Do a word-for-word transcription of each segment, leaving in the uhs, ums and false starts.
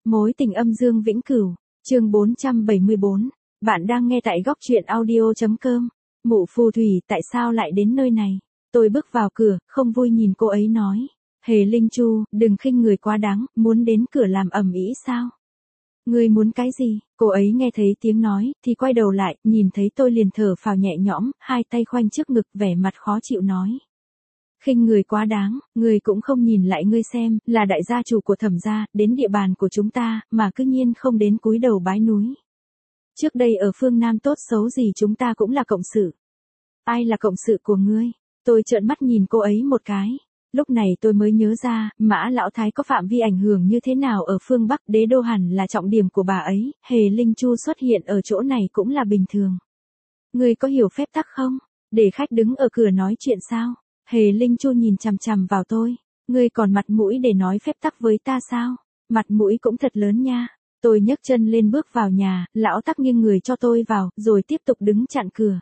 Mối tình âm dương vĩnh cửu, chương bốn trăm bảy mươi bốn. Bạn đang nghe tại góc truyện audio.com. Mụ phù thủy, tại sao lại đến nơi này? Tôi bước vào cửa, không vui nhìn cô ấy nói. Hề Linh Chu, đừng khinh người quá đáng, muốn đến cửa làm ầm ĩ sao? Ngươi muốn cái gì? Cô ấy nghe thấy tiếng nói, thì quay đầu lại, nhìn thấy tôi liền thở phào nhẹ nhõm, hai tay khoanh trước ngực, vẻ mặt khó chịu nói. Khinh người quá đáng, người cũng không nhìn lại ngươi xem, là đại gia chủ của Thẩm gia, đến địa bàn của chúng ta, mà cứ nhiên không đến cúi đầu bái núi. Trước đây ở phương Nam tốt xấu gì chúng ta cũng là cộng sự. Ai là cộng sự của ngươi? Tôi trợn mắt nhìn cô ấy một cái. Lúc này tôi mới nhớ ra, Mã Lão Thái có phạm vi ảnh hưởng như thế nào ở phương Bắc, đế đô hẳn là trọng điểm của bà ấy, Hề Linh Chu xuất hiện ở chỗ này cũng là bình thường. Ngươi có hiểu phép tắc không? Để khách đứng ở cửa nói chuyện sao? Hề Linh Chu nhìn chằm chằm vào tôi. Ngươi còn mặt mũi để nói phép tắc với ta sao? Mặt mũi cũng thật lớn nha. Tôi nhấc chân lên bước vào nhà, lão tắc nghiêng người cho tôi vào, rồi tiếp tục đứng chặn cửa.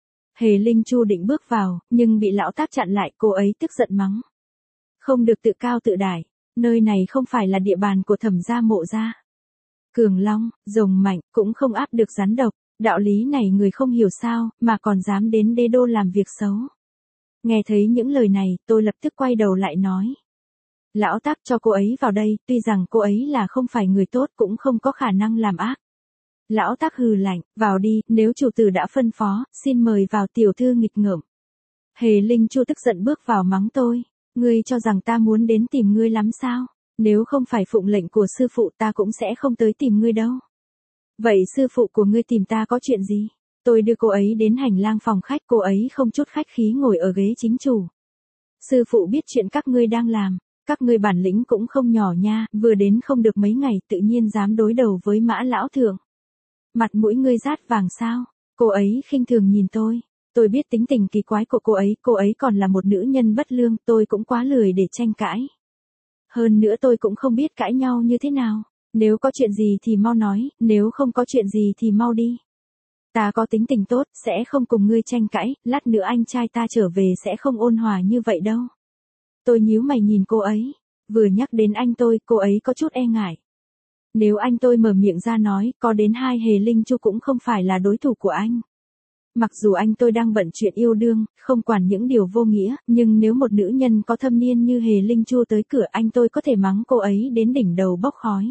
Hề Linh Chu định bước vào, nhưng bị lão tác chặn lại, cô ấy tức giận mắng. Không được tự cao tự đại, nơi này không phải là địa bàn của Thẩm gia Mộ gia. Cường long, rồng mạnh, cũng không áp được rắn độc, đạo lý này người không hiểu sao, mà còn dám đến đế đô làm việc xấu. Nghe thấy những lời này, tôi lập tức quay đầu lại nói. Lão tác cho cô ấy vào đây, tuy rằng cô ấy là không phải người tốt cũng không có khả năng làm ác. Lão tác hừ lạnh, vào đi, nếu chủ tử đã phân phó, xin mời vào tiểu thư nghịch ngợm. Hề Linh Chu tức giận bước vào mắng tôi. Ngươi cho rằng ta muốn đến tìm ngươi lắm sao? Nếu không phải phụng lệnh của sư phụ ta cũng sẽ không tới tìm ngươi đâu. Vậy sư phụ của ngươi tìm ta có chuyện gì? Tôi đưa cô ấy đến hành lang phòng khách, cô ấy không chút khách khí ngồi ở ghế chính chủ. Sư phụ biết chuyện các ngươi đang làm, các ngươi bản lĩnh cũng không nhỏ nha, vừa đến không được mấy ngày tự nhiên dám đối đầu với Mã lão thượng. Mặt mũi ngươi rát vàng sao? Cô ấy khinh thường nhìn tôi. Tôi biết tính tình kỳ quái của cô ấy, cô ấy còn là một nữ nhân bất lương, tôi cũng quá lười để tranh cãi. Hơn nữa tôi cũng không biết cãi nhau như thế nào. Nếu có chuyện gì thì mau nói, nếu không có chuyện gì thì mau đi. Ta có tính tình tốt, sẽ không cùng ngươi tranh cãi, lát nữa anh trai ta trở về sẽ không ôn hòa như vậy đâu. Tôi nhíu mày nhìn cô ấy, vừa nhắc đến anh tôi, cô ấy có chút e ngại. Nếu anh tôi mở miệng ra nói, có đến hai Hề Linh Chu cũng không phải là đối thủ của anh. Mặc dù anh tôi đang bận chuyện yêu đương, không quản những điều vô nghĩa, nhưng nếu một nữ nhân có thâm niên như Hề Linh Chu tới cửa anh tôi có thể mắng cô ấy đến đỉnh đầu bốc khói.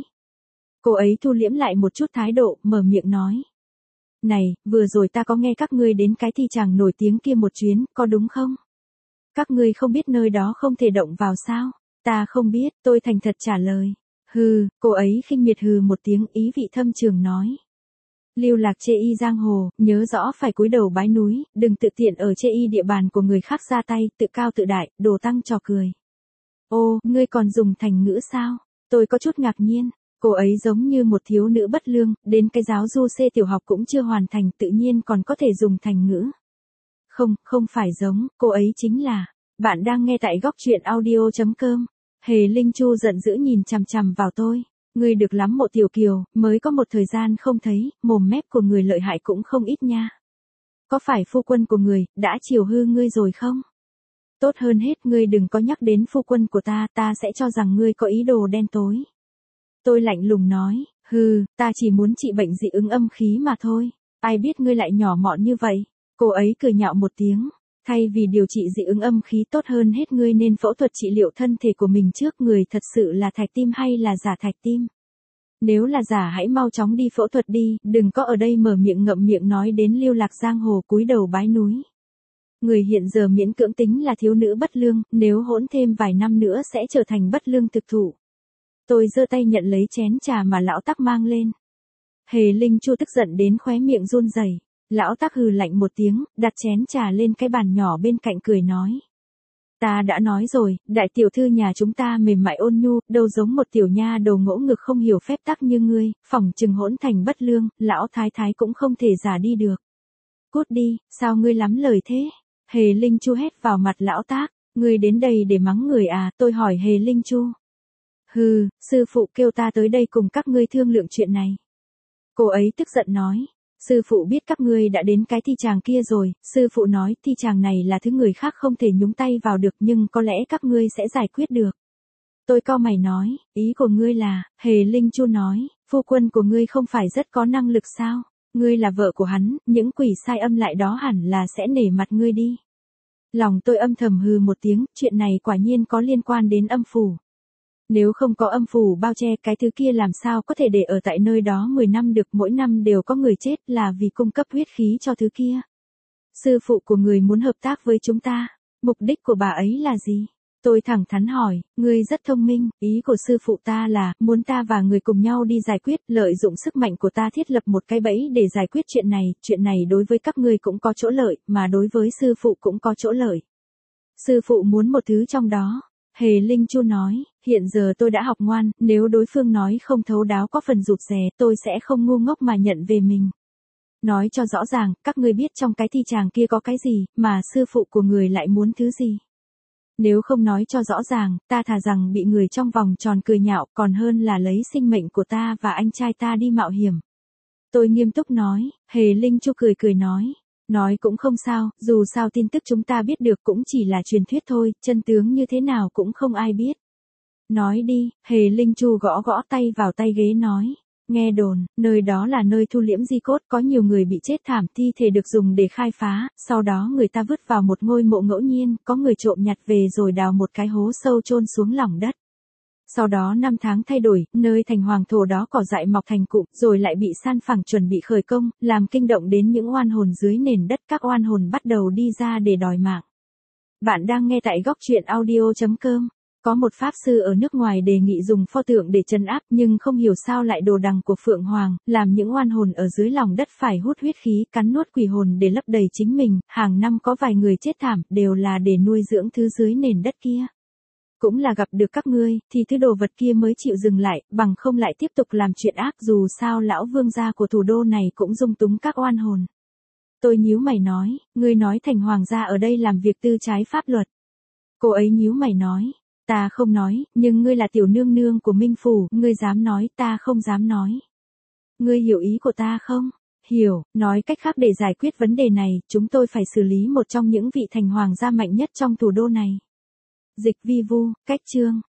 Cô ấy thu liễm lại một chút thái độ, mở miệng nói. Này, vừa rồi ta có nghe các ngươi đến cái thi tràng nổi tiếng kia một chuyến, có đúng không? Các ngươi không biết nơi đó không thể động vào sao? Ta không biết, tôi thành thật trả lời. Hừ, cô ấy khinh miệt hừ một tiếng, ý vị thâm trường nói. Lưu lạc chê y giang hồ, nhớ rõ phải cúi đầu bái núi, đừng tự tiện ở chê y địa bàn của người khác ra tay, tự cao tự đại, đồ tăng trò cười. Ô, ngươi còn dùng thành ngữ sao? Tôi có chút ngạc nhiên, cô ấy giống như một thiếu nữ bất lương, đến cái giáo du xê tiểu học cũng chưa hoàn thành tự nhiên còn có thể dùng thành ngữ. Không, không phải giống, cô ấy chính là, bạn đang nghe tại góc truyện audio.com. Hề Linh Chu giận dữ nhìn chằm chằm vào tôi. Ngươi được lắm Mộ tiểu kiều, mới có một thời gian không thấy, mồm mép của người lợi hại cũng không ít nha. Có phải phu quân của người, đã chiều hư ngươi rồi không? Tốt hơn hết ngươi đừng có nhắc đến phu quân của ta, ta sẽ cho rằng ngươi có ý đồ đen tối. Tôi lạnh lùng nói, hừ, ta chỉ muốn trị bệnh dị ứng âm khí mà thôi, ai biết ngươi lại nhỏ mọn như vậy. Cô ấy cười nhạo một tiếng. Thay vì điều trị dị ứng âm khí tốt hơn hết ngươi nên phẫu thuật trị liệu thân thể của mình trước, người thật sự là thạch tim hay là giả thạch tim. Nếu là giả hãy mau chóng đi phẫu thuật đi, đừng có ở đây mở miệng ngậm miệng nói đến lưu lạc giang hồ cúi đầu bái núi. Người hiện giờ miễn cưỡng tính là thiếu nữ bất lương, nếu hỗn thêm vài năm nữa sẽ trở thành bất lương thực thụ. Tôi giơ tay nhận lấy chén trà mà lão tắc mang lên. Hề Linh Chu tức giận đến khóe miệng run rẩy. Lão tác hừ lạnh một tiếng, đặt chén trà lên cái bàn nhỏ bên cạnh cười nói. Ta đã nói rồi, đại tiểu thư nhà chúng ta mềm mại ôn nhu, đâu giống một tiểu nha đầu ngỗ ngực không hiểu phép tắc như ngươi, phỏng chừng hỗn thành bất lương, lão thái thái cũng không thể giả đi được. Cút đi, sao ngươi lắm lời thế? Hề Linh Chu hét vào mặt lão tác, ngươi đến đây để mắng người à, tôi hỏi Hề Linh Chu. Hừ, sư phụ kêu ta tới đây cùng các ngươi thương lượng chuyện này. Cô ấy tức giận nói. Sư phụ biết các ngươi đã đến cái thi tràng kia rồi, sư phụ nói thi tràng này là thứ người khác không thể nhúng tay vào được nhưng có lẽ các ngươi sẽ giải quyết được. Tôi cau mày nói, ý của ngươi là, Hề Linh Chu nói, phu quân của ngươi không phải rất có năng lực sao? Ngươi là vợ của hắn, những quỷ sai âm lại đó hẳn là sẽ nể mặt ngươi đi. Lòng tôi âm thầm hừ một tiếng, chuyện này quả nhiên có liên quan đến âm phủ. Nếu không có âm phủ bao che cái thứ kia làm sao có thể để ở tại nơi đó mười năm được, mỗi năm đều có người chết là vì cung cấp huyết khí cho thứ kia. Sư phụ của người muốn hợp tác với chúng ta, mục đích của bà ấy là gì? Tôi thẳng thắn hỏi, ngươi rất thông minh, ý của sư phụ ta là, muốn ta và người cùng nhau đi giải quyết, lợi dụng sức mạnh của ta thiết lập một cái bẫy để giải quyết chuyện này, chuyện này đối với các ngươi cũng có chỗ lợi, mà đối với sư phụ cũng có chỗ lợi. Sư phụ muốn một thứ trong đó. Hề Linh Chu nói, hiện giờ tôi đã học ngoan, nếu đối phương nói không thấu đáo có phần rụt rè, tôi sẽ không ngu ngốc mà nhận về mình. Nói cho rõ ràng, các ngươi biết trong cái thi tràng kia có cái gì, mà sư phụ của người lại muốn thứ gì. Nếu không nói cho rõ ràng, ta thà rằng bị người trong vòng tròn cười nhạo, còn hơn là lấy sinh mệnh của ta và anh trai ta đi mạo hiểm. Tôi nghiêm túc nói, Hề Linh Chu cười cười nói. Nói cũng không sao, dù sao tin tức chúng ta biết được cũng chỉ là truyền thuyết thôi, chân tướng như thế nào cũng không ai biết. Nói đi, Hề Linh Chu gõ gõ tay vào tay ghế nói. Nghe đồn, nơi đó là nơi thu liễm di cốt, có nhiều người bị chết thảm, thi thể được dùng để khai phá, sau đó người ta vứt vào một ngôi mộ ngẫu nhiên, có người trộm nhặt về rồi đào một cái hố sâu chôn xuống lòng đất. Sau đó năm tháng thay đổi, nơi thành hoàng thổ đó cỏ dại mọc thành cụm, rồi lại bị san phẳng chuẩn bị khởi công, làm kinh động đến những oan hồn dưới nền đất, các oan hồn bắt đầu đi ra để đòi mạng. Bạn đang nghe tại góc truyện audio chấm com. Có một pháp sư ở nước ngoài đề nghị dùng pho tượng để trấn áp, nhưng không hiểu sao lại đồ đằng của Phượng Hoàng, làm những oan hồn ở dưới lòng đất phải hút huyết khí, cắn nuốt quỷ hồn để lấp đầy chính mình, hàng năm có vài người chết thảm, đều là để nuôi dưỡng thứ dưới nền đất kia. Cũng là gặp được các ngươi, thì thứ đồ vật kia mới chịu dừng lại, bằng không lại tiếp tục làm chuyện ác, dù sao lão vương gia của thủ đô này cũng dung túng các oan hồn. Tôi nhíu mày nói, ngươi nói thành hoàng gia ở đây làm việc tư trái pháp luật. Cô ấy nhíu mày nói. Ta không nói, nhưng ngươi là tiểu nương nương của Minh Phủ, ngươi dám nói, ta không dám nói. Ngươi hiểu ý của ta không? Hiểu, nói cách khác để giải quyết vấn đề này, chúng tôi phải xử lý một trong những vị thành hoàng gia mạnh nhất trong thủ đô này. Dịch vi vu, cách chương.